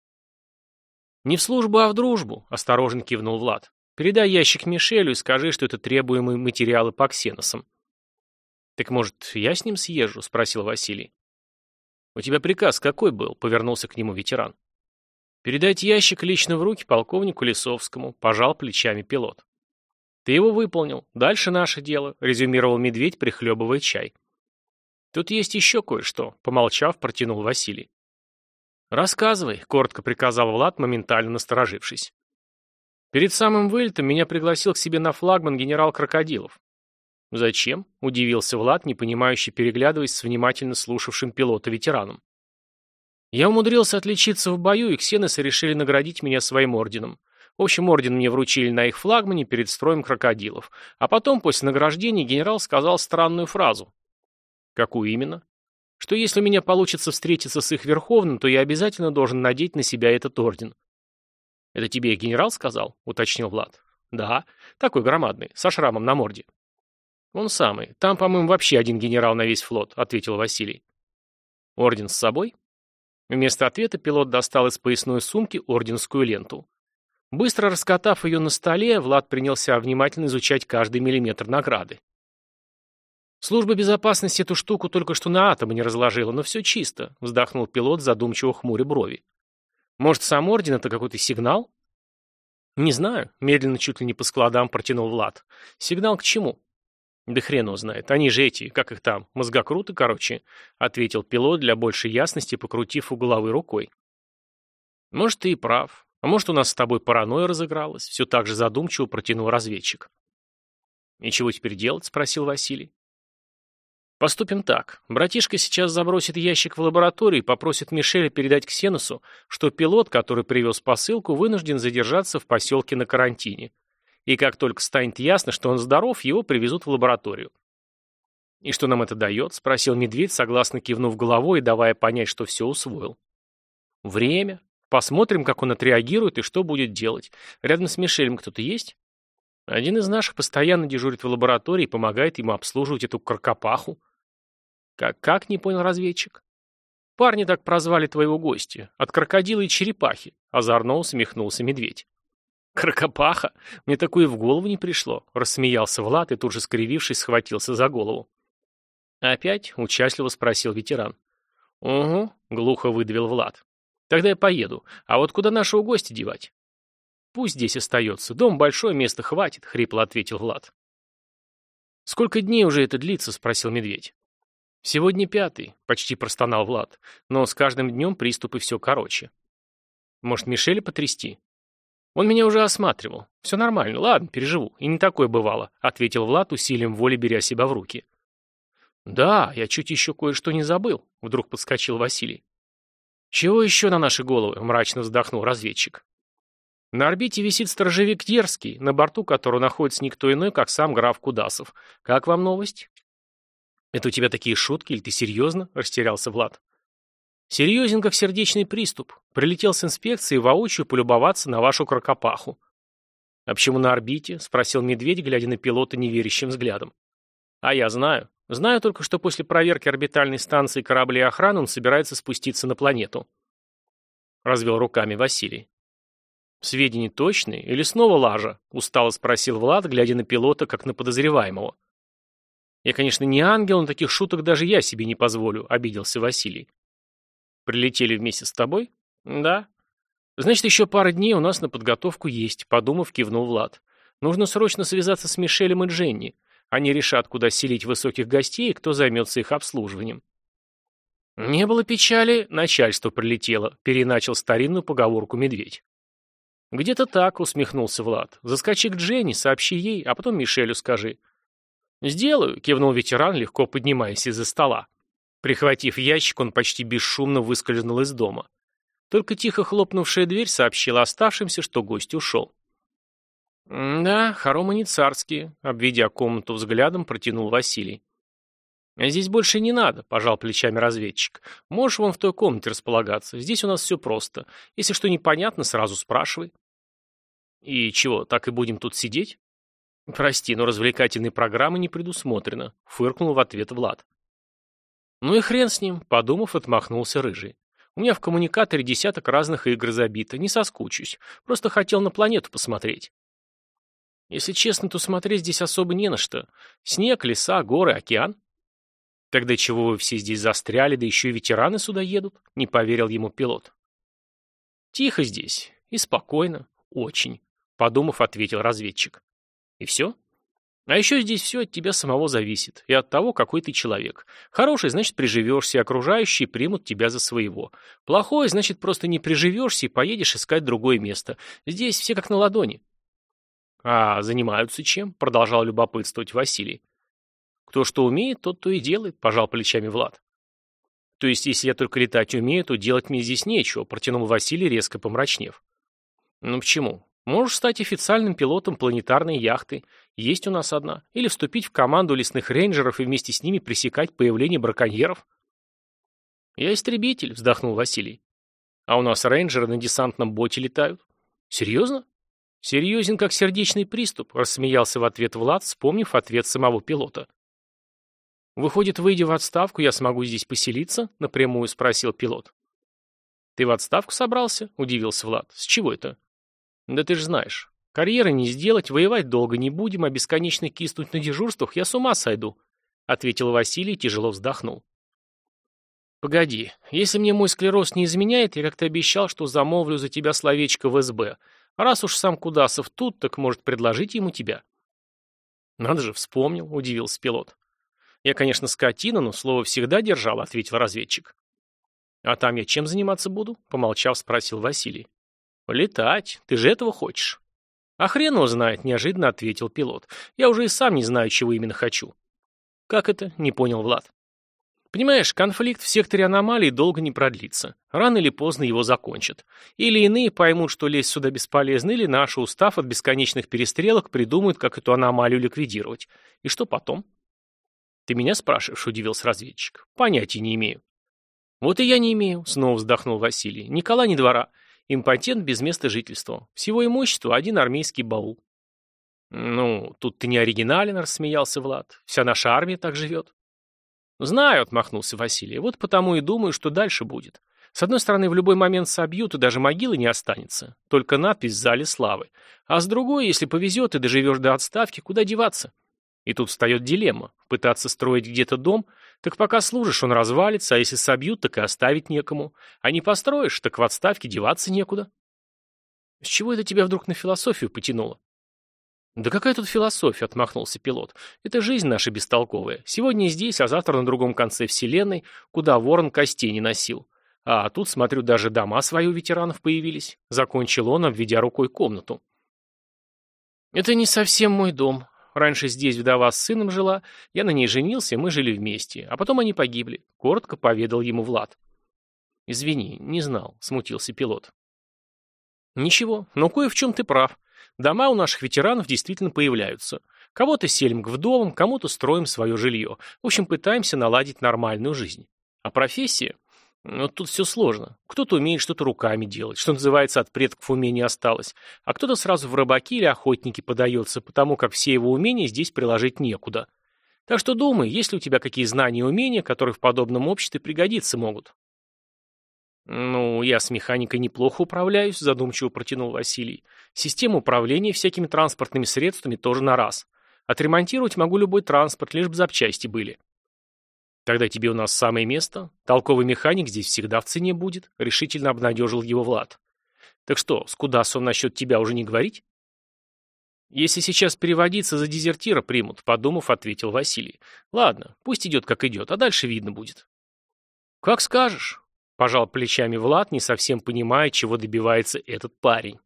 «Не в службу, а в дружбу», — осторожно кивнул Влад. «Передай ящик Мишелю и скажи, что это требуемые материалы по ксеносам». «Так, может, я с ним съезжу?» — спросил Василий. «У тебя приказ какой был?» — повернулся к нему ветеран. «Передайте ящик лично в руки полковнику Лисовскому», — пожал плечами пилот. «Ты его выполнил. Дальше наше дело», — резюмировал медведь, прихлебывая чай. «Тут есть еще кое-что», — помолчав, протянул Василий. «Рассказывай», — коротко приказал Влад, моментально насторожившись. «Перед самым вылетом меня пригласил к себе на флагман генерал Крокодилов». «Зачем?» — удивился Влад, непонимающе переглядываясь с внимательно слушавшим пилота ветераном. «Я умудрился отличиться в бою, и ксеносы решили наградить меня своим орденом. В общем, орден мне вручили на их флагмане перед строем крокодилов. А потом, после награждения, генерал сказал странную фразу». «Какую именно?» «Что если у меня получится встретиться с их верховным, то я обязательно должен надеть на себя этот орден». «Это тебе генерал сказал?» — уточнил Влад. «Да, такой громадный, со шрамом на морде». «Он самый. Там, по-моему, вообще один генерал на весь флот», — ответил Василий. «Орден с собой?» Вместо ответа пилот достал из поясной сумки орденскую ленту. Быстро раскатав ее на столе, Влад принялся внимательно изучать каждый миллиметр награды. «Служба безопасности эту штуку только что на атомы не разложила, но все чисто», — вздохнул пилот, задумчиво хмуря брови. «Может, сам орден — это какой-то сигнал?» «Не знаю», — медленно, чуть ли не по складам протянул Влад. «Сигнал к чему?» «Да хрен его знает. Они же эти, как их там, мозгокруты, короче», — ответил пилот для большей ясности, покрутив у головы рукой. «Может, ты и прав. А может, у нас с тобой паранойя разыгралась?» Все так же задумчиво протянул разведчик. «И чего теперь делать?» — спросил Василий. «Поступим так. Братишка сейчас забросит ящик в лабораторию и попросит Мишеля передать Ксеносу, что пилот, который привез посылку, вынужден задержаться в поселке на карантине. И как только станет ясно, что он здоров, его привезут в лабораторию». «И что нам это дает?» — спросил медведь, согласно кивнув головой и давая понять, что все усвоил. «Время. Посмотрим, как он отреагирует и что будет делать. Рядом с Мишелем кто-то есть?» Один из наших постоянно дежурит в лаборатории и помогает ему обслуживать эту кракопаху. Как, как, не понял разведчик. Парни так прозвали твоего гостя. От крокодила и черепахи. Озорно усмехнулся медведь. Кракопаха? Мне такое в голову не пришло. Рассмеялся Влад и тут же, скривившись, схватился за голову. Опять? Участливо спросил ветеран. Угу, глухо выдавил Влад. Тогда я поеду. А вот куда нашего гостя девать? Пусть здесь остается. Дом большой, места хватит, хрипло ответил Влад. Сколько дней уже это длится? Спросил медведь. Сегодня пятый, почти простонал Влад. Но с каждым днем приступы все короче. Может, Мишеля потрясти? Он меня уже осматривал. Все нормально, ладно, переживу. И не такое бывало, ответил Влад, усилием воли беря себя в руки. Да, я чуть еще кое-что не забыл, вдруг подскочил Василий. Чего еще на наши головы? Мрачно вздохнул разведчик. На орбите висит сторожевик Дерзкий, на борту которого находится никто иной, как сам граф Кудасов. Как вам новость? Это у тебя такие шутки, или ты серьезно? Растерялся Влад. Серьезен, как сердечный приступ. Прилетел с инспекцией воочию полюбоваться на вашу кракопаху. А почему на орбите? Спросил медведь, глядя на пилота неверящим взглядом. А я знаю. Знаю только, что после проверки орбитальной станции кораблей и охраны он собирается спуститься на планету. Развел руками Василий. Сведения точные или снова лажа? Устало спросил Влад, глядя на пилота, как на подозреваемого. Я, конечно, не ангел, но таких шуток даже я себе не позволю, обиделся Василий. Прилетели вместе с тобой? Да. Значит, еще пара дней у нас на подготовку есть, подумав, кивнул Влад. Нужно срочно связаться с Мишелем и Дженни. Они решат, куда селить высоких гостей и кто займется их обслуживанием. Не было печали, начальство прилетело, переначал старинную поговорку медведь. Где-то так, усмехнулся Влад. Заскочи к Дженни, сообщи ей, а потом Мишелю скажи. Сделаю, кивнул ветеран, легко поднимаясь из-за стола. Прихватив ящик, он почти бесшумно выскользнул из дома. Только тихо хлопнувшая дверь сообщила оставшимся, что гость ушел. «Да, хоромы не царские», — обведя комнату взглядом, протянул Василий. «А здесь больше не надо», — пожал плечами разведчик. «Можешь вон в той комнате располагаться. Здесь у нас все просто. Если что непонятно, сразу спрашивай». «И чего, так и будем тут сидеть?» «Прости, но развлекательной программы не предусмотрено», — фыркнул в ответ Влад. «Ну и хрен с ним», — подумав, отмахнулся Рыжий. «У меня в коммуникаторе десяток разных игр забито, не соскучусь. Просто хотел на планету посмотреть». «Если честно, то смотреть здесь особо не на что. Снег, леса, горы, океан». «Тогда чего вы все здесь застряли, да еще и ветераны сюда едут?» — не поверил ему пилот. «Тихо здесь. И спокойно. Очень», — подумав, ответил разведчик. «И все? А еще здесь все от тебя самого зависит. И от того, какой ты человек. Хороший, значит, приживешься, и окружающие примут тебя за своего. Плохой, значит, просто не приживешься и поедешь искать другое место. Здесь все как на ладони». «А занимаются чем?» — продолжал любопытствовать Василий. «Кто что умеет, тот то и делает», — пожал плечами Влад. «То есть, если я только летать умею, то делать мне здесь нечего», — протянул Василий, резко помрачнев. «Ну почему? Можешь стать официальным пилотом планетарной яхты. Есть у нас одна. Или вступить в команду лесных рейнджеров и вместе с ними пресекать появление браконьеров». «Я истребитель», — вздохнул Василий. «А у нас рейнджеры на десантном боте летают». «Серьезно?» «Серьезен, как сердечный приступ», — рассмеялся в ответ Влад, вспомнив ответ самого пилота. «Выходит, выйдя в отставку, я смогу здесь поселиться?» — напрямую спросил пилот. «Ты в отставку собрался?» — удивился Влад. «С чего это?» «Да ты же знаешь. Карьеры не сделать, воевать долго не будем, а бесконечно киснуть на дежурствах я с ума сойду», — ответил Василий и тяжело вздохнул. «Погоди, если мне мой склероз не изменяет, я как-то обещал, что замолвлю за тебя словечко в эс бэ. Раз уж сам Кудасов тут, так может предложить ему тебя». «Надо же, вспомнил», — удивился пилот. «Я, конечно, скотина, но слово всегда держал», — ответил разведчик. «А там я чем заниматься буду?» — помолчав, спросил Василий. «Летать. Ты же этого хочешь?» «А хрен его знает», — неожиданно ответил пилот. «Я уже и сам не знаю, чего именно хочу». «Как это?» — не понял Влад. «Понимаешь, конфликт в секторе аномалий долго не продлится. Рано или поздно его закончат. Или иные поймут, что лезть сюда бесполезно, или наши, устав от бесконечных перестрелок, придумают, как эту аномалию ликвидировать. И что потом?» «Ты меня спрашиваешь?» — удивился разведчик. «Понятия не имею». «Вот и я не имею», — снова вздохнул Василий. «Ни кола, ни двора. Импотент без места жительства. Всего имущества один армейский баул». Ну, тут ты не оригинален, рассмеялся Влад. Вся наша армия так живет. Знаю, отмахнулся Василий. Вот потому и думаю, что дальше будет. С одной стороны, в любой момент собьют, и даже могилы не останется. Только надпись в зале славы. А с другой, если повезет и доживешь до отставки, куда деваться? И тут встает дилемма. Пытаться строить где-то дом, так пока служишь, он развалится, а если собьют, так и оставить некому. А не построишь, так в отставке деваться некуда. С чего это тебя вдруг на философию потянуло? «Да какая тут философия?» — отмахнулся пилот. «Это жизнь наша бестолковая. Сегодня здесь, а завтра на другом конце вселенной, куда ворон костей не носил. А тут, смотрю, даже дома свои у ветеранов появились». Закончил он, обведя рукой комнату. «Это не совсем мой дом. Раньше здесь вдова с сыном жила, я на ней женился, мы жили вместе, а потом они погибли», — коротко поведал ему Влад. «Извини, не знал», — смутился пилот. «Ничего, но кое в чем ты прав. Дома у наших ветеранов действительно появляются. Кого-то селим к вдовам, кому-то строим свое жилье. В общем, пытаемся наладить нормальную жизнь. А профессия? Ну, тут все сложно. Кто-то умеет что-то руками делать, что называется, от предков умения осталось. А кто-то сразу в рыбаки или охотники подается, потому как все его умения здесь приложить некуда. Так что думай, есть ли у тебя какие знания и умения, которые в подобном обществе пригодиться могут. «Ну, я с механикой неплохо управляюсь», — задумчиво протянул Василий. «Система управления всякими транспортными средствами тоже на раз. Отремонтировать могу любой транспорт, лишь бы запчасти были». «Тогда тебе у нас самое место. Толковый механик здесь всегда в цене будет», — решительно обнадежил его Влад. «Так что, с Кудасовым насчет тебя уже не говорить?» «Если сейчас переводиться, за дезертира примут», — подумав, ответил Василий. «Ладно, пусть идет как идет, а дальше видно будет». «Как скажешь». Пожал плечами Влад, не совсем понимая, чего добивается этот парень.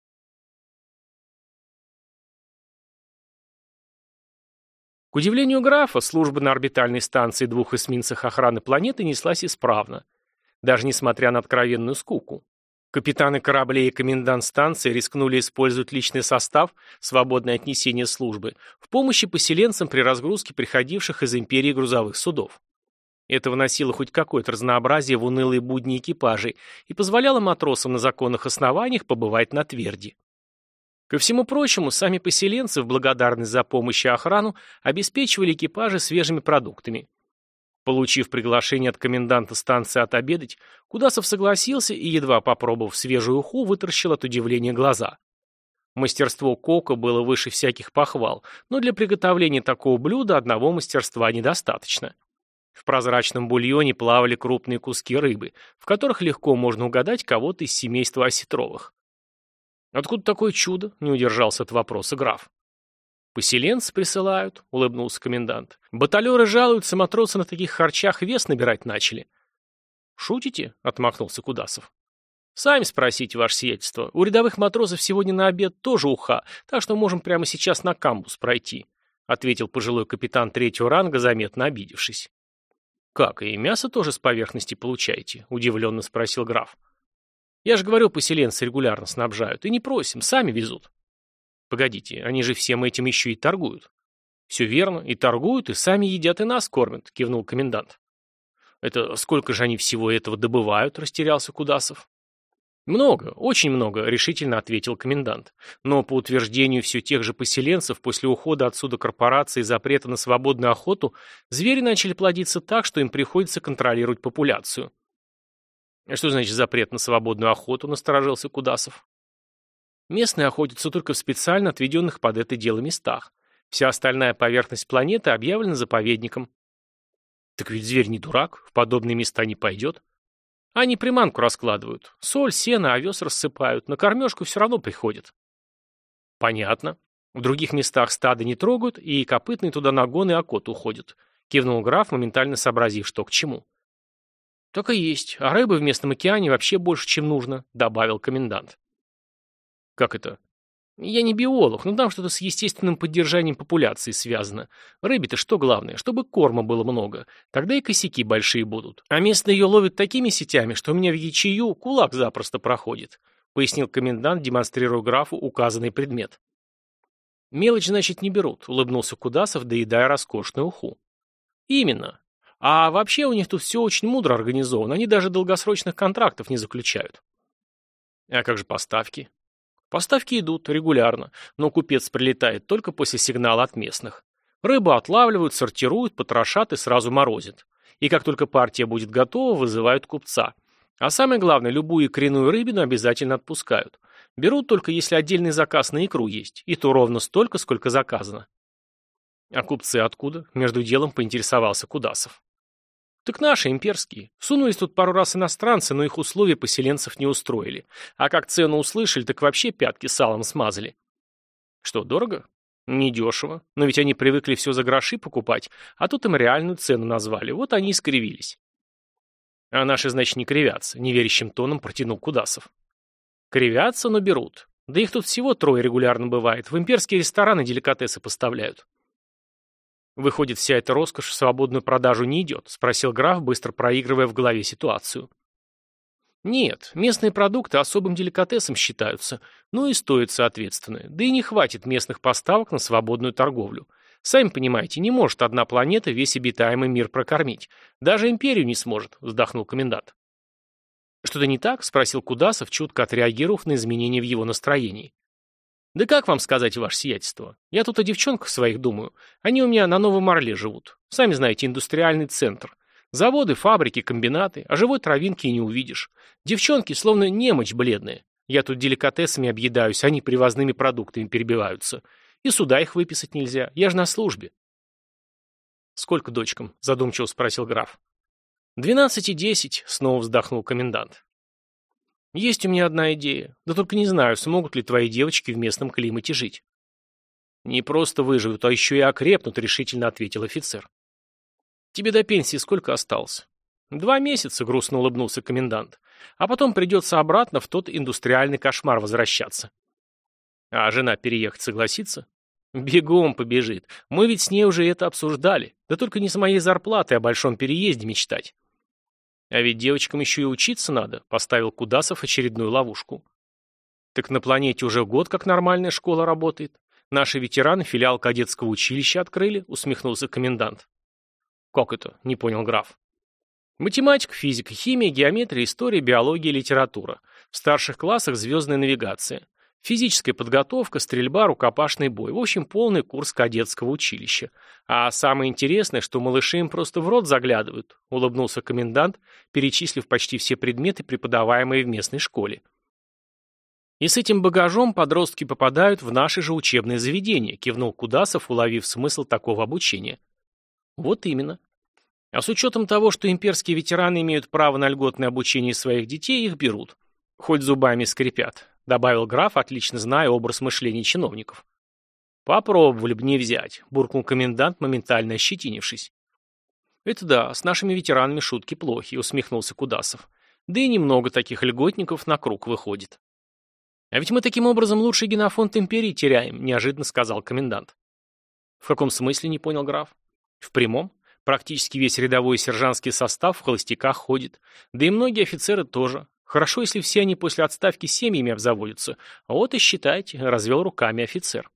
К удивлению графа, служба на орбитальной станции двух эсминцах охраны планеты неслась исправно, даже несмотря на откровенную скуку. Капитаны кораблей и комендант станции рискнули использовать личный состав, свободное от несения службы, в помощи поселенцам при разгрузке приходивших из империи грузовых судов. Это вносило хоть какое-то разнообразие в унылые будни экипажей и позволяло матросам на законных основаниях побывать на тверди. Ко всему прочему, сами поселенцы в благодарность за помощь и охрану обеспечивали экипажи свежими продуктами. Получив приглашение от коменданта станции отобедать, Кудасов согласился и, едва попробовав свежую уху, вытаращил от удивления глаза. Мастерство кока было выше всяких похвал, но для приготовления такого блюда одного мастерства недостаточно. В прозрачном бульоне плавали крупные куски рыбы, в которых легко можно угадать кого-то из семейства осетровых. «Откуда такое чудо?» — не удержался от вопроса граф. «Поселенцы присылают», — улыбнулся комендант. «Баталеры жалуются, матросы на таких харчах вес набирать начали». «Шутите?» — отмахнулся Кудасов. «Сами спросите, ваше сиятельство. У рядовых матросов сегодня на обед тоже уха, так что можем прямо сейчас на камбус пройти», — ответил пожилой капитан третьего ранга, заметно обидевшись. «Как, и мясо тоже с поверхности получаете?» – удивленно спросил граф. «Я же говорю, поселенцы регулярно снабжают. И не просим, сами везут». «Погодите, они же всем этим еще и торгуют». «Все верно, и торгуют, и сами едят, и нас кормят», – кивнул комендант. «Это сколько же они всего этого добывают?» – растерялся Кудасов. «Много, очень много», — решительно ответил комендант. «Но по утверждению все тех же поселенцев, после ухода отсюда корпорации и запрета на свободную охоту, звери начали плодиться так, что им приходится контролировать популяцию». «Что значит запрет на свободную охоту?» — насторожился Кудасов. «Местные охотятся только в специально отведенных под это дело местах. Вся остальная поверхность планеты объявлена заповедником». «Так ведь зверь не дурак, в подобные места не пойдет». Они приманку раскладывают. Соль, сено, овес рассыпают. На кормежку все равно приходят. Понятно. В других местах стадо не трогают, и копытные туда на гон и окот уходят. Кивнул граф, моментально сообразив, что к чему. Так и есть. А рыбы в местном океане вообще больше, чем нужно, добавил комендант. Как это? Я не биолог, но там что-то с естественным поддержанием популяции связано. Рыбе-то что главное? Чтобы корма было много. Тогда и косяки большие будут. А местные ее ловят такими сетями, что у меня в ячею кулак запросто проходит, пояснил комендант, демонстрируя графу указанный предмет. Мелочь, значит, не берут, улыбнулся Кудасов, доедая роскошную уху. Именно. А вообще у них тут все очень мудро организовано. Они даже долгосрочных контрактов не заключают. А как же поставки? Поставки идут регулярно, но купец прилетает только после сигнала от местных. Рыбу отлавливают, сортируют, потрошат и сразу морозят. И как только партия будет готова, вызывают купца. А самое главное, любую икряную рыбину обязательно отпускают. Берут только если отдельный заказ на икру есть, и то ровно столько, сколько заказано. А купцы откуда? Между делом поинтересовался Кудасов. Так наши, имперские. Сунулись тут пару раз иностранцы, но их условия поселенцев не устроили. А как цену услышали, так вообще пятки салом смазали. Что, дорого? Недешево. Но ведь они привыкли все за гроши покупать, а тут им реальную цену назвали. Вот они и скривились. А наши, значит, не кривятся, неверящим тоном протянул Кудасов. Кривятся, но берут. Да их тут всего трое регулярно бывает. В имперские рестораны деликатесы поставляют. «Выходит, вся эта роскошь в свободную продажу не идет?» — спросил граф, быстро проигрывая в голове ситуацию. «Нет, местные продукты особым деликатесом считаются, ну и стоят соответственно. Да и не хватит местных поставок на свободную торговлю. Сами понимаете, не может одна планета весь обитаемый мир прокормить. Даже империю не сможет», — вздохнул комендант. «Что-то не так?» — спросил Кудасов, чутко отреагировав на изменения в его настроении. «Да как вам сказать, ваше сиятельство? Я тут о девчонках своих думаю. Они у меня на Новом Орле живут. Сами знаете, индустриальный центр. Заводы, фабрики, комбинаты, а живой травинки и не увидишь. Девчонки словно немочь бледные. Я тут деликатесами объедаюсь, они привозными продуктами перебиваются. И сюда их выписать нельзя, я же на службе». «Сколько дочкам?» — задумчиво спросил граф. «Двенадцать и десять», — снова вздохнул комендант. «Есть у меня одна идея. Да только не знаю, смогут ли твои девочки в местном климате жить». «Не просто выживут, а еще и окрепнут», — решительно ответил офицер. «Тебе до пенсии сколько осталось?» «Два месяца», — грустно улыбнулся комендант. «А потом придется обратно в тот индустриальный кошмар возвращаться». «А жена переехать согласится?» «Бегом побежит. Мы ведь с ней уже это обсуждали. Да только не с моей зарплатой о большом переезде мечтать». «А ведь девочкам еще и учиться надо», — поставил Кудасов очередную ловушку. «Так на планете уже год как нормальная школа работает. Наши ветераны филиал кадетского училища открыли», — усмехнулся комендант. «Как это?» — не понял граф. «Математика, физика, химия, геометрия, история, биология, литература. В старших классах звездная навигация. Физическая подготовка, стрельба, рукопашный бой. В общем, полный курс кадетского училища. А самое интересное, что малыши им просто в рот заглядывают», — улыбнулся комендант, перечислив почти все предметы, преподаваемые в местной школе. «И с этим багажом подростки попадают в наши же учебные заведения», — кивнул Кудасов, уловив смысл такого обучения. «Вот именно. А с учетом того, что имперские ветераны имеют право на льготное обучение своих детей, их берут. Хоть зубами скрипят», — добавил граф, отлично зная образ мышления чиновников. «Попробовали бы не взять», — буркнул комендант, моментально ощетинившись. «Это да, с нашими ветеранами шутки плохи», — усмехнулся Кудасов. «Да и немного таких льготников на круг выходит». «А ведь мы таким образом лучший генофонд империи теряем», — неожиданно сказал комендант. «В каком смысле?» — не понял граф. «В прямом. Практически весь рядовой и сержантский состав в холостяках ходит. Да и многие офицеры тоже. Хорошо, если все они после отставки семьями обзаводятся. А вот и считайте», — развел руками офицер.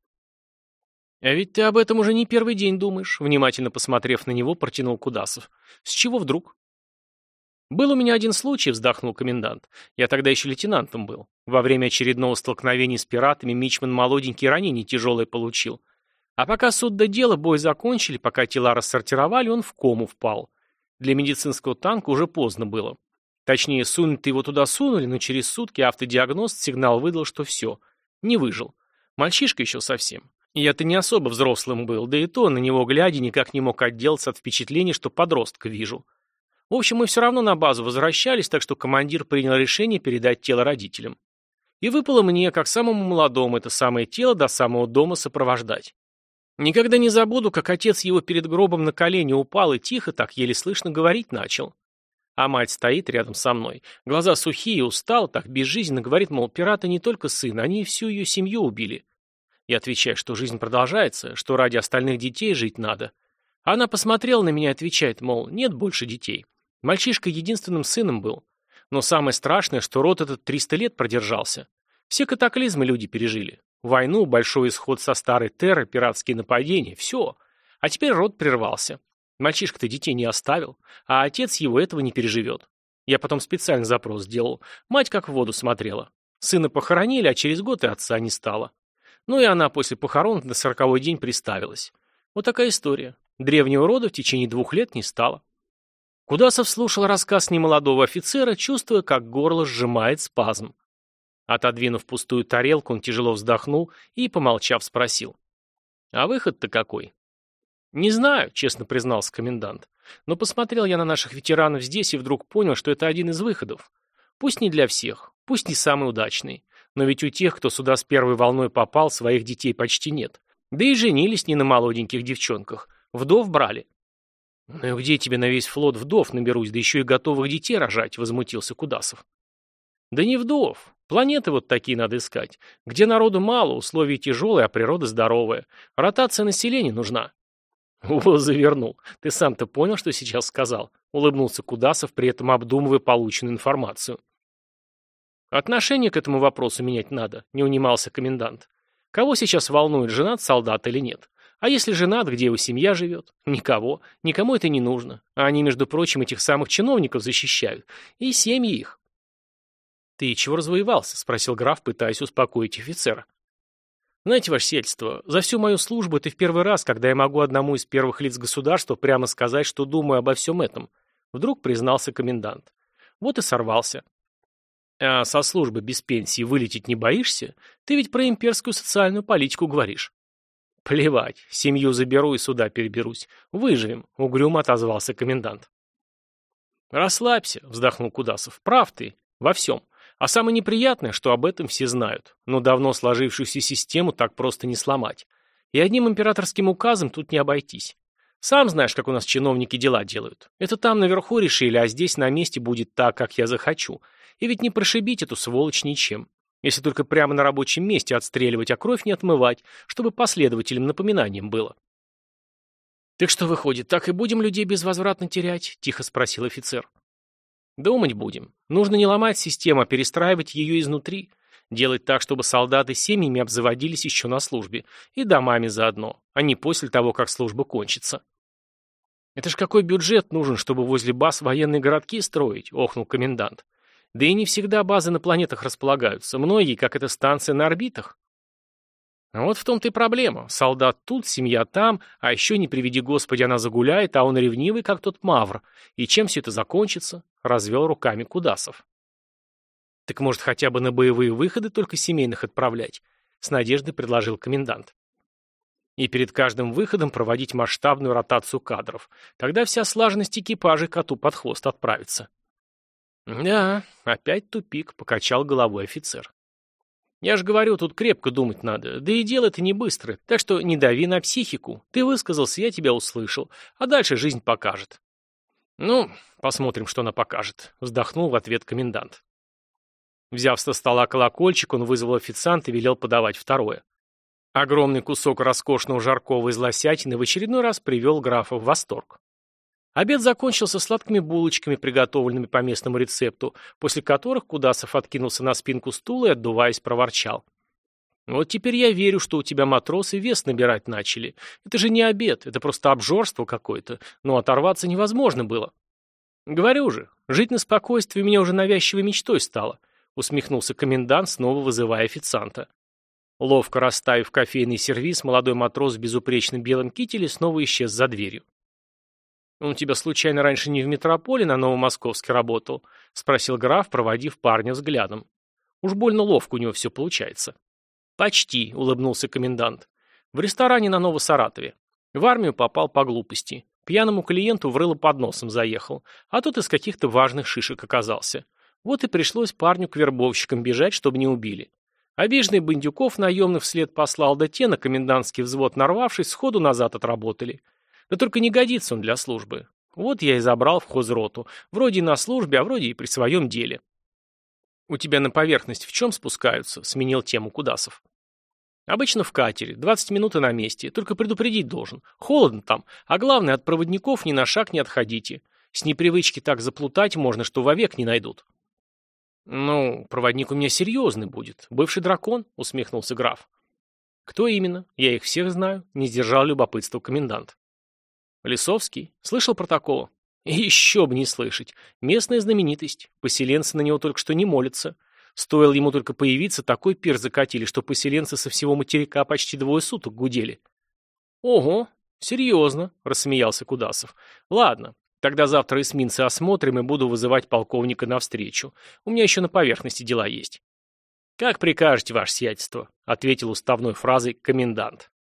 «А ведь ты об этом уже не первый день думаешь», — внимательно посмотрев на него, протянул Кудасов. «С чего вдруг?» «Был у меня один случай», — вздохнул комендант. «Я тогда еще лейтенантом был. Во время очередного столкновения с пиратами мичман молоденький ранение тяжелое получил. А пока суд до дела, бой закончили, пока тела рассортировали, он в кому впал. Для медицинского танка уже поздно было. Точнее, сунуть-то его туда сунули, но через сутки автодиагност сигнал выдал, что все. Не выжил. Мальчишка еще совсем. И я-то не особо взрослым был, да и то, на него глядя, никак не мог отделаться от впечатления, что подростка вижу. В общем, мы все равно на базу возвращались, так что командир принял решение передать тело родителям. И выпало мне, как самому молодому, это самое тело до самого дома сопровождать. Никогда не забуду, как отец его перед гробом на колени упал и тихо, так еле слышно, говорить начал. А мать стоит рядом со мной. Глаза сухие, устал, так безжизненно говорит, мол, пираты не только сына, они и всю ее семью убили. Я отвечаю, что жизнь продолжается, что ради остальных детей жить надо. А она посмотрела на меня и отвечает, мол, нет больше детей. Мальчишка единственным сыном был. Но самое страшное, что род этот триста лет продержался. Все катаклизмы люди пережили. Войну, большой исход со старой терры, пиратские нападения, все. А теперь род прервался. Мальчишка-то детей не оставил, а отец его этого не переживет. Я потом специально запрос сделал. Мать как в воду смотрела. Сына похоронили, а через год и отца не стало. Ну и она после похорон на сороковой день приставилась. Вот такая история. Древнего рода в течение двух лет не стало. Кудасов слушал рассказ немолодого офицера, чувствуя, как горло сжимает спазм. Отодвинув пустую тарелку, он тяжело вздохнул и, помолчав, спросил. «А выход-то какой?» «Не знаю», — честно признался комендант. «Но посмотрел я на наших ветеранов здесь и вдруг понял, что это один из выходов. Пусть не для всех, пусть не самый удачный. Но ведь у тех, кто сюда с первой волной попал, своих детей почти нет. Да и женились не на молоденьких девчонках. Вдов брали». «Ну и где тебе на весь флот вдов наберусь, да еще и готовых детей рожать?» — возмутился Кудасов. «Да не вдов. Планеты вот такие надо искать. Где народу мало, условия тяжелые, а природа здоровая. Ротация населения нужна». «Во, завернул. Ты сам-то понял, что сейчас сказал?» — улыбнулся Кудасов, при этом обдумывая полученную информацию. «Отношение к этому вопросу менять надо», — не унимался комендант. «Кого сейчас волнует, женат солдат или нет? А если женат, где его семья живет? Никого. Никому это не нужно. А они, между прочим, этих самых чиновников защищают. И семьи их». «Ты чего развоевался?» — спросил граф, пытаясь успокоить офицера. «Знаете, ваше сельство, за всю мою службу это в первый раз, когда я могу одному из первых лиц государства прямо сказать, что думаю обо всем этом», — вдруг признался комендант. Вот и сорвался. «А со службы без пенсии вылететь не боишься? Ты ведь про имперскую социальную политику говоришь». «Плевать, семью заберу и сюда переберусь. Выживем», — угрюмо отозвался комендант. «Расслабься», — вздохнул Кудасов. «Прав ты. Во всем. А самое неприятное, что об этом все знают. Но давно сложившуюся систему так просто не сломать. И одним императорским указом тут не обойтись. Сам знаешь, как у нас чиновники дела делают. Это там наверху решили, а здесь на месте будет так, как я захочу. И ведь не прошибить эту сволочь ничем. Если только прямо на рабочем месте отстреливать, а кровь не отмывать, чтобы последователям напоминанием было». «Так что выходит, так и будем людей безвозвратно терять?» — тихо спросил офицер. «Думать будем. Нужно не ломать систему, а перестраивать ее изнутри. Делать так, чтобы солдаты семьями обзаводились еще на службе. И домами заодно, а не после того, как служба кончится». «Это ж какой бюджет нужен, чтобы возле баз военные городки строить?» — охнул комендант. «Да и не всегда базы на планетах располагаются. Многие, как эта станция на орбитах». А вот в том-то и проблема. Солдат тут, семья там, а еще, не приведи Господи, она загуляет, а он ревнивый, как тот мавр. И чем все это закончится? Развел руками Кудасов. «Так может, хотя бы на боевые выходы только семейных отправлять?» С надеждой предложил комендант. «И перед каждым выходом проводить масштабную ротацию кадров. Тогда вся слаженность экипажей коту под хвост отправится». «Да, опять тупик», — покачал головой офицер. «Я же говорю, тут крепко думать надо, да и дело это не быстро, так что не дави на психику. Ты высказался, я тебя услышал, а дальше жизнь покажет». «Ну, посмотрим, что она покажет», — вздохнул в ответ комендант. Взяв со стола колокольчик, он вызвал официанта и велел подавать второе. Огромный кусок роскошного жаркого из лосятины в очередной раз привел графа в восторг. Обед закончился сладкими булочками, приготовленными по местному рецепту, после которых Кудасов откинулся на спинку стула и, отдуваясь, проворчал. «Вот теперь я верю, что у тебя матросы вес набирать начали. Это же не обед, это просто обжорство какое-то, но оторваться невозможно было». «Говорю же, жить на спокойствии мне уже навязчивой мечтой стало», усмехнулся комендант, снова вызывая официанта. Ловко расставив кофейный сервиз, молодой матрос в безупречном белом кителе снова исчез за дверью. «Он у тебя случайно раньше не в метрополе на Новомосковске работал?» — спросил граф, проводив парня взглядом. «Уж больно ловко у него все получается». «Почти», — улыбнулся комендант. «В ресторане на Новосаратове. В армию попал по глупости. Пьяному клиенту в рыло под носом заехал, а тот из каких-то важных шишек оказался. Вот и пришлось парню к вербовщикам бежать, чтобы не убили. Обиженный бандюков наемных вслед послал, да те, на комендантский взвод нарвавшись, сходу назад отработали. Да только не годится он для службы. Вот я и забрал в хозроту. Вроде и на службе, а вроде и при своем деле». «У тебя на поверхность в чем спускаются?» — сменил тему Кудасов. «Обычно в катере. двадцать минут и на месте. Только предупредить должен. Холодно там. А главное, от проводников ни на шаг не отходите. С непривычки так заплутать можно, что вовек не найдут». «Ну, проводник у меня серьезный будет. Бывший дракон», — усмехнулся граф. «Кто именно? Я их всех знаю», — не сдержал любопытства комендант. «Лисовский? Слышал про такого?» «Еще бы не слышать. Местная знаменитость. Поселенцы на него только что не молятся. Стоило ему только появиться, такой пир закатили, что поселенцы со всего материка почти двое суток гудели. «Ого, серьезно», — рассмеялся Кудасов. «Ладно, тогда завтра эсминцы осмотрим и буду вызывать полковника навстречу. У меня еще на поверхности дела есть». «Как прикажете, ваше сиятельство», — ответил уставной фразой комендант.